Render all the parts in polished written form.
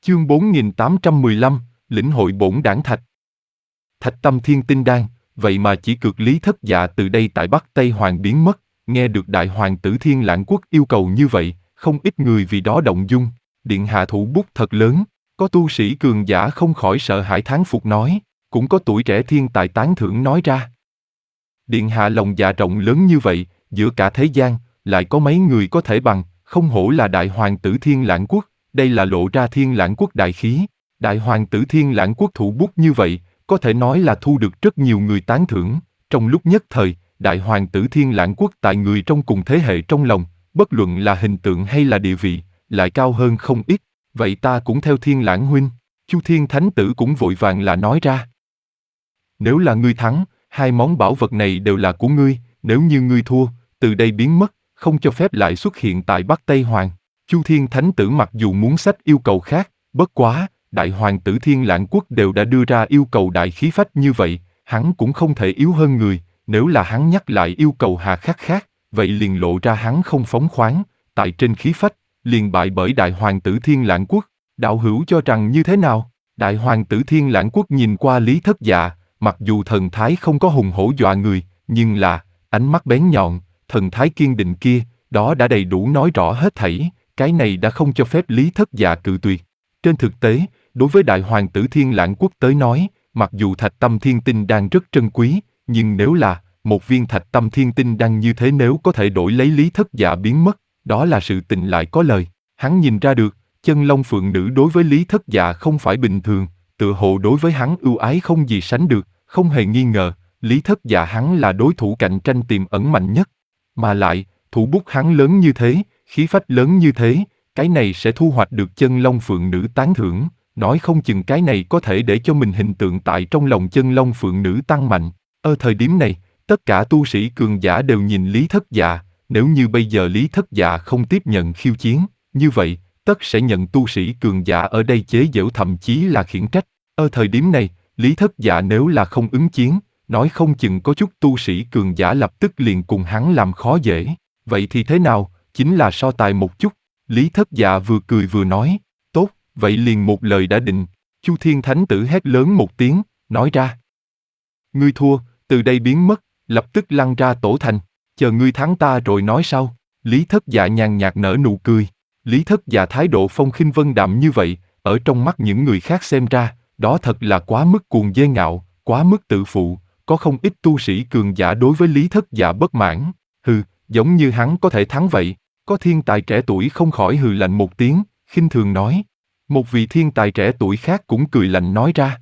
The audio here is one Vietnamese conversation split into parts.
Chương 4815, lĩnh hội bổn đản thạch. Thạch Tâm Thiên Tinh Đan, vậy mà chỉ cược Lý Thất Dạ từ đây tại Bắc Tây Hoàng biến mất, nghe được Đại Hoàng tử Thiên Lãng Quốc yêu cầu như vậy, không ít người vì đó động dung, điện hạ thủ bút thật lớn, có tu sĩ cường giả không khỏi sợ hãi thán phục nói, cũng có tuổi trẻ thiên tài tán thưởng nói ra. Điện hạ lòng dạ rộng lớn như vậy, giữa cả thế gian, lại có mấy người có thể bằng, không hổ là Đại Hoàng tử Thiên Lãng Quốc, đây là lộ ra Thiên Lãng Quốc đại khí. Đại Hoàng tử Thiên Lãng Quốc thủ bút như vậy, có thể nói là thu được rất nhiều người tán thưởng. Trong lúc nhất thời, Đại Hoàng tử Thiên Lãng Quốc tại người trong cùng thế hệ trong lòng, bất luận là hình tượng hay là địa vị, lại cao hơn không ít. Vậy ta cũng theo Thiên Lãng huynh. Chu Thiên Thánh Tử cũng vội vàng là nói ra. Nếu là ngươi thắng, hai món bảo vật này đều là của ngươi, nếu như ngươi thua, từ đây biến mất, không cho phép lại xuất hiện tại Bắc Tây Hoàng. Chu Thiên Thánh Tử mặc dù muốn sách yêu cầu khác, bất quá, Đại Hoàng tử Thiên Lãng Quốc đều đã đưa ra yêu cầu đại khí phách như vậy, hắn cũng không thể yếu hơn người, nếu là hắn nhắc lại yêu cầu hà khắc khác, vậy liền lộ ra hắn không phóng khoáng, tại trên khí phách, liền bại bởi Đại Hoàng tử Thiên Lãng Quốc. Đạo hữu cho rằng như thế nào? Đại Hoàng tử Thiên Lãng Quốc nhìn qua Lý Thất Dạ, mặc dù thần thái không có hùng hổ dọa người, nhưng là, ánh mắt bén nhọn, thần thái kiên định kia, đó đã đầy đủ nói rõ hết thảy, cái này đã không cho phép Lý Thất Dạ cự tuyệt. Trên thực tế, đối với Đại Hoàng tử Thiên Lãng Quốc tới nói, mặc dù Thạch Tâm Thiên Tinh Đan rất trân quý, nhưng nếu là một viên Thạch Tâm Thiên Tinh Đan như thế nếu có thể đổi lấy Lý Thất Dạ biến mất, đó là sự tình lại có lời. Hắn nhìn ra được, Chân Long Phượng Nữ đối với Lý Thất Dạ không phải bình thường, tựa hồ đối với hắn ưu ái không gì sánh được, không hề nghi ngờ, Lý Thất Dạ hắn là đối thủ cạnh tranh tiềm ẩn mạnh nhất. Mà lại, thủ bút hắn lớn như thế, khí phách lớn như thế, cái này sẽ thu hoạch được Chân Long Phượng Nữ tán thưởng, nói không chừng cái này có thể để cho mình hình tượng tại trong lòng Chân Long Phượng Nữ tăng mạnh. Ở thời điểm này, tất cả tu sĩ cường giả đều nhìn Lý Thất Dạ, nếu như bây giờ Lý Thất Dạ không tiếp nhận khiêu chiến, như vậy, tất sẽ nhận tu sĩ cường giả ở đây chế giễu thậm chí là khiển trách. Ở thời điểm này, Lý Thất Dạ nếu là không ứng chiến, nói không chừng có chút tu sĩ cường giả lập tức liền cùng hắn làm khó dễ. Vậy thì thế nào, chính là so tài một chút. Lý Thất Dạ vừa cười vừa nói, tốt, vậy liền một lời đã định. Chu Thiên Thánh Tử hét lớn một tiếng, nói ra. Ngươi thua, từ đây biến mất, lập tức lăn ra tổ thành, chờ ngươi thắng ta rồi nói sau. Lý Thất Dạ nhàn nhạt nở nụ cười. Lý Thất Dạ thái độ phong khinh vân đạm như vậy, ở trong mắt những người khác xem ra, đó thật là quá mức cuồng dê ngạo, quá mức tự phụ, có không ít tu sĩ cường giả đối với Lý Thất Dạ bất mãn. Hừ, giống như hắn có thể thắng vậy. Có thiên tài trẻ tuổi không khỏi hừ lạnh một tiếng, khinh thường nói. Một vị thiên tài trẻ tuổi khác cũng cười lạnh nói ra.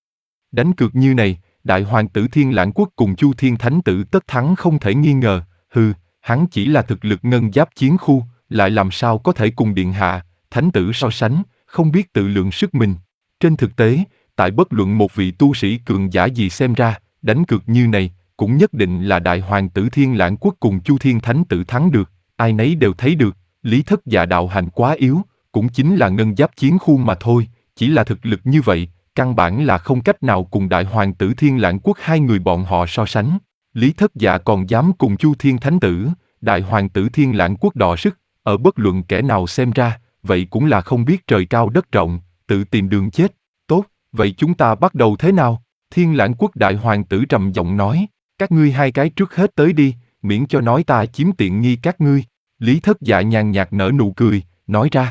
Đánh cược như này, Đại Hoàng tử Thiên Lãng Quốc cùng Chu Thiên Thánh Tử tất thắng không thể nghi ngờ. Hừ, hắn chỉ là thực lực ngân giáp chiến khu, lại làm sao có thể cùng Điện Hạ, Thánh Tử so sánh, không biết tự lượng sức mình. Trên thực tế, tại bất luận một vị tu sĩ cường giả gì xem ra, đánh cược như này, cũng nhất định là Đại Hoàng tử Thiên Lãng Quốc cùng Chu Thiên Thánh Tử thắng được. Ai nấy đều thấy được, Lý Thất Dạ đạo hành quá yếu, cũng chính là ngân giáp chiến khu mà thôi, chỉ là thực lực như vậy, căn bản là không cách nào cùng Đại Hoàng tử Thiên Lãng Quốc hai người bọn họ so sánh. Lý Thất Dạ còn dám cùng Chu Thiên Thánh Tử, Đại Hoàng tử Thiên Lãng Quốc đọ sức, ở bất luận kẻ nào xem ra, vậy cũng là không biết trời cao đất rộng, tự tìm đường chết. Tốt, vậy chúng ta bắt đầu thế nào? Thiên Lãng Quốc Đại Hoàng tử trầm giọng nói, các ngươi hai cái trước hết tới đi, miễn cho nói ta chiếm tiện nghi các ngươi. Lý Thất Dạ nhàn nhạt nở nụ cười, nói ra.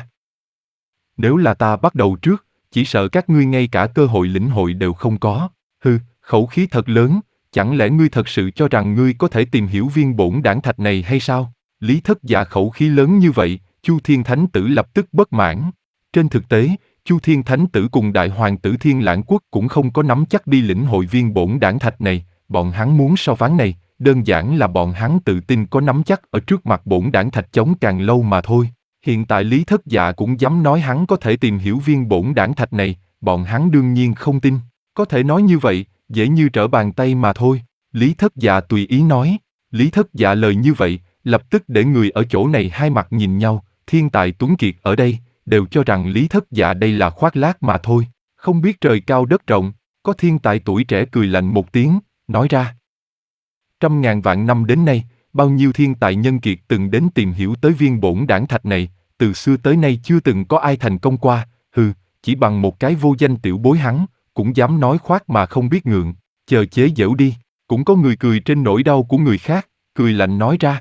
Nếu là ta bắt đầu trước, chỉ sợ các ngươi ngay cả cơ hội lĩnh hội đều không có. Hừ, khẩu khí thật lớn, chẳng lẽ ngươi thật sự cho rằng ngươi có thể tìm hiểu viên bổn đản thạch này hay sao? Lý Thất Dạ khẩu khí lớn như vậy, Chu Thiên Thánh Tử lập tức bất mãn. Trên thực tế, Chu Thiên Thánh Tử cùng Đại Hoàng tử Thiên Lãng Quốc cũng không có nắm chắc đi lĩnh hội viên bổn đản thạch này, bọn hắn muốn so ván này, đơn giản là bọn hắn tự tin có nắm chắc ở trước mặt bổn đản thạch chống càng lâu mà thôi. Hiện tại Lý Thất Dạ cũng dám nói hắn có thể tìm hiểu viên bổn đản thạch này, bọn hắn đương nhiên không tin. Có thể nói như vậy, dễ như trở bàn tay mà thôi. Lý Thất Dạ tùy ý nói. Lý Thất Dạ lời như vậy, lập tức để người ở chỗ này hai mặt nhìn nhau, thiên tài tuấn kiệt ở đây, đều cho rằng Lý Thất Dạ đây là khoác lác mà thôi, không biết trời cao đất rộng. Có thiên tài tuổi trẻ cười lạnh một tiếng, nói ra. Trăm ngàn vạn năm đến nay, bao nhiêu thiên tài nhân kiệt từng đến tìm hiểu tới viên bổn đản thạch này, từ xưa tới nay chưa từng có ai thành công qua. Hừ, chỉ bằng một cái vô danh tiểu bối hắn, cũng dám nói khoác mà không biết ngượng, chờ chế giễu đi. Cũng có người cười trên nỗi đau của người khác, cười lạnh nói ra.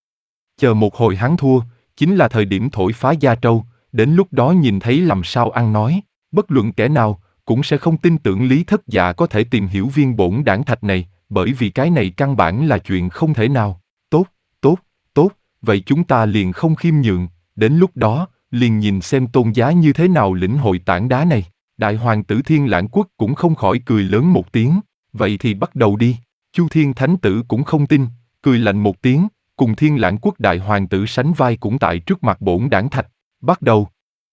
Chờ một hồi hắn thua, chính là thời điểm thổi phá gia trâu, đến lúc đó nhìn thấy làm sao ăn nói, bất luận kẻ nào, cũng sẽ không tin tưởng Lý Thất Dạ có thể tìm hiểu viên bổn đảng thạch này, bởi vì cái này căn bản là chuyện không thể nào. Tốt, tốt, tốt, vậy chúng ta liền không khiêm nhượng, đến lúc đó, liền nhìn xem Tôn Giá như thế nào lĩnh hội tảng đá này. Đại hoàng tử Thiên Lãng Quốc cũng không khỏi cười lớn một tiếng, vậy thì bắt đầu đi. Chu Thiên Thánh Tử cũng không tin, cười lạnh một tiếng, cùng Thiên Lãng Quốc đại hoàng tử sánh vai cũng tại trước mặt bổn đảng thạch. Bắt đầu.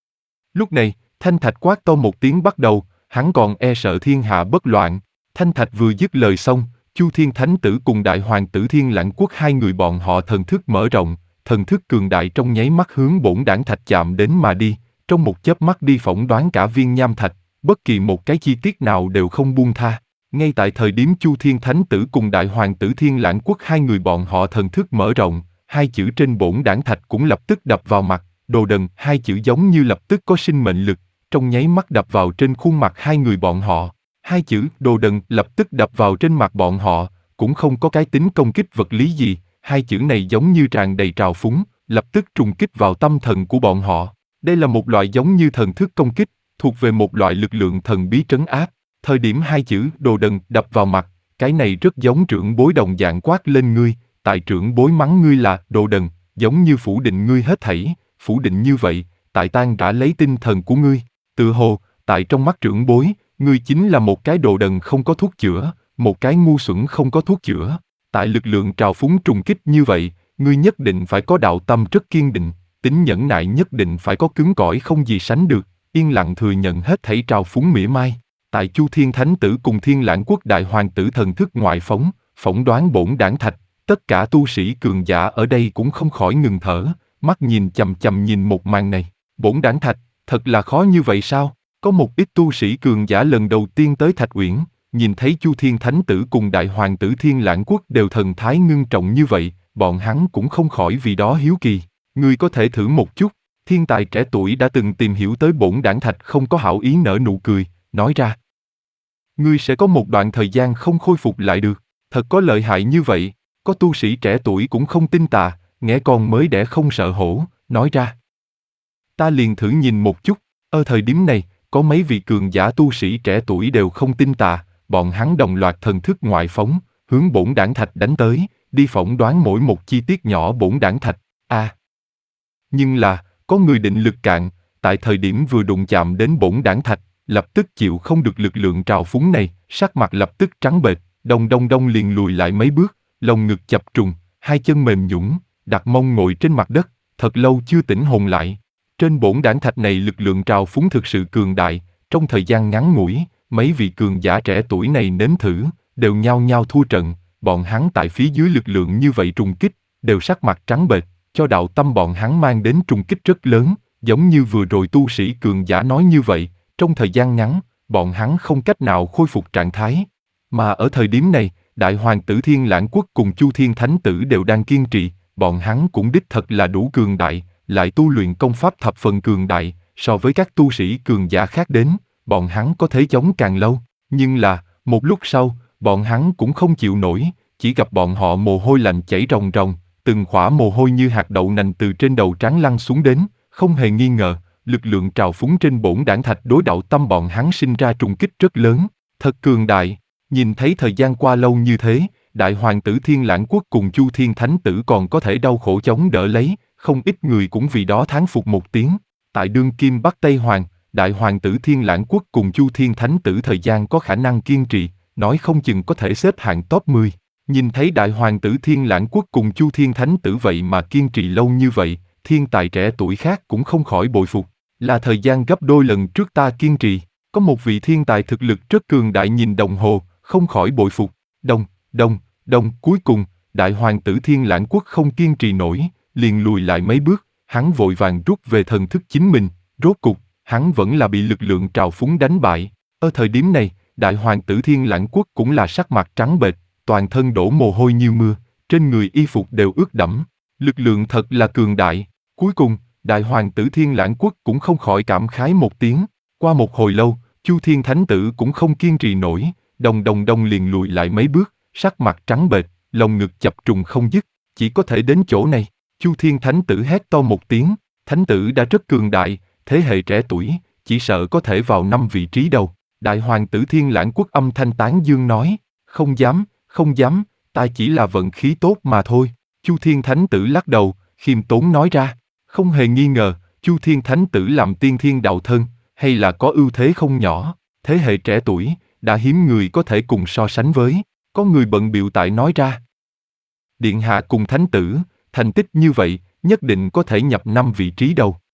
Lúc này, Thanh Thạch quát to một tiếng bắt đầu, hắn còn e sợ thiên hạ bất loạn. Thanh Thạch vừa dứt lời xong, Chu Thiên Thánh Tử cùng đại hoàng tử Thiên Lãng Quốc hai người bọn họ thần thức mở rộng, thần thức cường đại trong nháy mắt hướng bổn đảng thạch chạm đến mà đi, trong một chớp mắt đi phỏng đoán cả viên nham thạch, bất kỳ một cái chi tiết nào đều không buông tha. Ngay tại thời điểm Chu Thiên Thánh Tử cùng đại hoàng tử Thiên Lãng Quốc hai người bọn họ thần thức mở rộng, hai chữ trên bổn đảng thạch cũng lập tức đập vào mặt, đồ đần, hai chữ giống như lập tức có sinh mệnh lực, trong nháy mắt đập vào trên khuôn mặt hai người bọn họ. Hai chữ đồ đần lập tức đập vào trên mặt bọn họ, cũng không có cái tính công kích vật lý gì, hai chữ này giống như tràn đầy trào phúng, lập tức trùng kích vào tâm thần của bọn họ. Đây là một loại giống như thần thức công kích, thuộc về một loại lực lượng thần bí trấn áp. Thời điểm hai chữ đồ đần đập vào mặt, cái này rất giống trưởng bối đồng dạng quát lên ngươi, tại trưởng bối mắng ngươi là đồ đần, giống như phủ định ngươi hết thảy, phủ định như vậy, tại tan rã lấy tinh thần của ngươi. Tự hồ, tại trong mắt trưởng bối, ngươi chính là một cái đồ đần không có thuốc chữa, một cái ngu xuẩn không có thuốc chữa. Tại lực lượng trào phúng trùng kích như vậy, ngươi nhất định phải có đạo tâm rất kiên định, tính nhẫn nại nhất định phải có cứng cỏi không gì sánh được, yên lặng thừa nhận hết thảy trào phúng mỉa mai. Tại Chu Thiên Thánh Tử cùng Thiên Lãng Quốc đại hoàng tử thần thức ngoại phỏng đoán bổn đảng thạch, tất cả tu sĩ cường giả ở đây cũng không khỏi ngừng thở, mắt nhìn chằm chằm nhìn một màn này. Bổn đảng thạch, thật là khó như vậy sao? Có một ít tu sĩ cường giả lần đầu tiên tới Thạch Uyển, nhìn thấy Chu Thiên Thánh Tử cùng đại hoàng tử Thiên Lãng Quốc đều thần thái ngưng trọng như vậy, bọn hắn cũng không khỏi vì đó hiếu kỳ. Ngươi có thể thử một chút. Thiên tài trẻ tuổi đã từng tìm hiểu tới bổn đảng thạch không có hảo ý nở nụ cười, nói ra. Ngươi sẽ có một đoạn thời gian không khôi phục lại được, thật có lợi hại như vậy. Có tu sĩ trẻ tuổi cũng không tin tà, nghe con mới đẻ không sợ hổ, nói ra. Ta liền thử nhìn một chút. Ở thời điểm này, có mấy vị cường giả tu sĩ trẻ tuổi đều không tin tà, bọn hắn đồng loạt thần thức ngoại phóng, hướng bổn đảng thạch đánh tới, đi phỏng đoán mỗi một chi tiết nhỏ bổn đảng thạch. Nhưng là, có người định lực cạn, tại thời điểm vừa đụng chạm đến bổn đảng thạch, lập tức chịu không được lực lượng trào phúng này, sắc mặt lập tức trắng bệch, đông liền lùi lại mấy bước, lồng ngực chập trùng, hai chân mềm nhũn, đặt mông ngồi trên mặt đất, thật lâu chưa tỉnh hồn lại. Trên bổn đảng thạch này lực lượng trào phúng thực sự cường đại, trong thời gian ngắn ngủi, mấy vị cường giả trẻ tuổi này nếm thử, đều nhao nhao thua trận, bọn hắn tại phía dưới lực lượng như vậy trùng kích, đều sắc mặt trắng bệch, cho đạo tâm bọn hắn mang đến trùng kích rất lớn, giống như vừa rồi tu sĩ cường giả nói như vậy, trong thời gian ngắn, bọn hắn không cách nào khôi phục trạng thái. Mà ở thời điểm này, đại hoàng tử Thiên Lãng Quốc cùng Chu Thiên Thánh Tử đều đang kiên trì, bọn hắn cũng đích thật là đủ cường đại, lại tu luyện công pháp thập phần cường đại, so với các tu sĩ cường giả khác đến, bọn hắn có thể chống càng lâu. Nhưng là, một lúc sau, bọn hắn cũng không chịu nổi, chỉ gặp bọn họ mồ hôi lạnh chảy ròng ròng, từng khỏa mồ hôi như hạt đậu nành từ trên đầu trán lăn xuống đến, không hề nghi ngờ, lực lượng trào phúng trên bổn đảng thạch đối đạo tâm bọn hắn sinh ra trùng kích rất lớn, thật cường đại. Nhìn thấy thời gian qua lâu như thế, đại hoàng tử Thiên Lãng Quốc cùng Chu Thiên Thánh Tử còn có thể đau khổ chống đỡ lấy, không ít người cũng vì đó thán phục một tiếng. Tại đương kim Bắc Tây Hoàng, đại hoàng tử Thiên Lãng Quốc cùng Chu Thiên Thánh Tử thời gian có khả năng kiên trì, nói không chừng có thể xếp hạng top 10. Nhìn thấy đại hoàng tử Thiên Lãng Quốc cùng Chu Thiên Thánh Tử vậy mà kiên trì lâu như vậy, thiên tài trẻ tuổi khác cũng không khỏi bội phục. Là thời gian gấp đôi lần trước ta kiên trì. Có một vị thiên tài thực lực rất cường đại nhìn đồng hồ, không khỏi bội phục. Cuối cùng, đại hoàng tử Thiên Lãng Quốc không kiên trì nổi, liền lùi lại mấy bước, hắn vội vàng rút về thần thức chính mình, rốt cục, hắn vẫn là bị lực lượng trào phúng đánh bại. Ở thời điểm này, đại hoàng tử Thiên Lãng Quốc cũng là sắc mặt trắng bệch, toàn thân đổ mồ hôi như mưa, trên người y phục đều ướt đẫm. Lực lượng thật là cường đại. Cuối cùng, đại hoàng tử Thiên Lãng Quốc cũng không khỏi cảm khái một tiếng. Qua một hồi lâu, Chu Thiên Thánh Tử cũng không kiên trì nổi, đồng liền lùi lại mấy bước, sắc mặt trắng bệch, lồng ngực chập trùng không dứt, chỉ có thể đến chỗ này. Chu Thiên Thánh Tử hét to một tiếng, Thánh Tử đã rất cường đại, thế hệ trẻ tuổi, chỉ sợ có thể vào 5 vị trí đầu. Đại hoàng tử Thiên Lãng Quốc âm thanh tán dương nói, không dám, ta chỉ là vận khí tốt mà thôi. Chu Thiên Thánh Tử lắc đầu, khiêm tốn nói ra, không hề nghi ngờ, Chu Thiên Thánh Tử làm tiên thiên đạo thân, hay là có ưu thế không nhỏ, thế hệ trẻ tuổi, đã hiếm người có thể cùng so sánh với. Có người bận bịu tại nói ra, Điện hạ cùng Thánh Tử, thành tích như vậy, nhất định có thể nhập 5 vị trí đầu.